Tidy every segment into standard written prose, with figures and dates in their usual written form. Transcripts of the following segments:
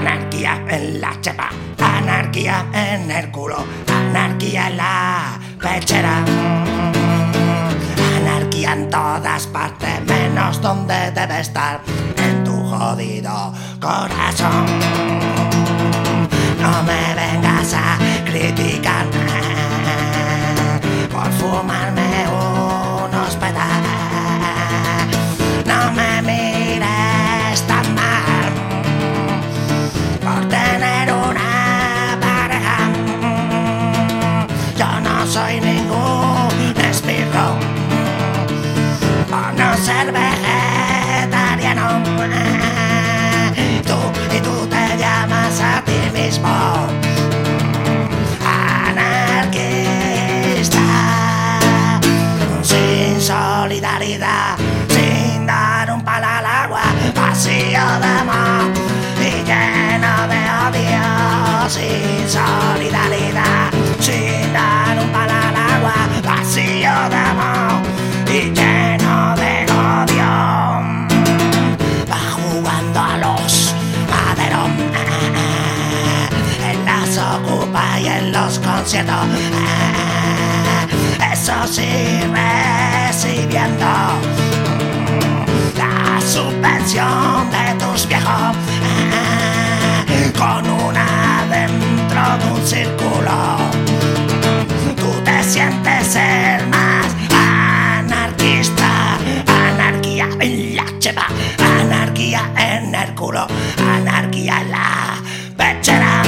Anarquía en la chepa, anarquía en el culo, anarquía en la pechera. Anarquía en todas partes, menos donde debe estar, en tu jodido corazón. No me vengas a criticar por fumarme unos pedazos. No me mires tan mal por tener una pareja. Yo no soy ningún esbirro por no ser vegetariano. Tú te llamas a ti mismo anarquista, sin solidaridad, sin dar un palo al agua, vacío de amor y lleno de odio. Sin solidaridad, sin dar un palo al agua, vacío de amor y lleno de odio. Va jugando a los maderos en las ocupas y en los conciertos. Eso sí, recibiendo la subvención de tus viejos, con una dentro de un círculo. Tú te sientes el más anarquista. Anarquía en la chepa, anarquía en el culo, anarquía en la pechera.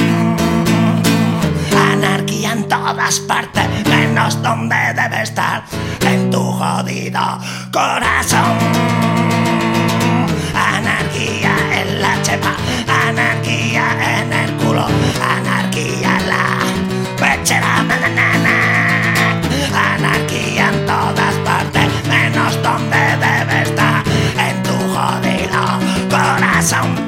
Anarquía en todas partes, menos donde debe estar, en tu jodido corazón. Anarquía en la chepa, anarquía en el culo, anarquía en la pechera. Anarquía en todas partes, menos donde debe estar, en tu jodido corazón.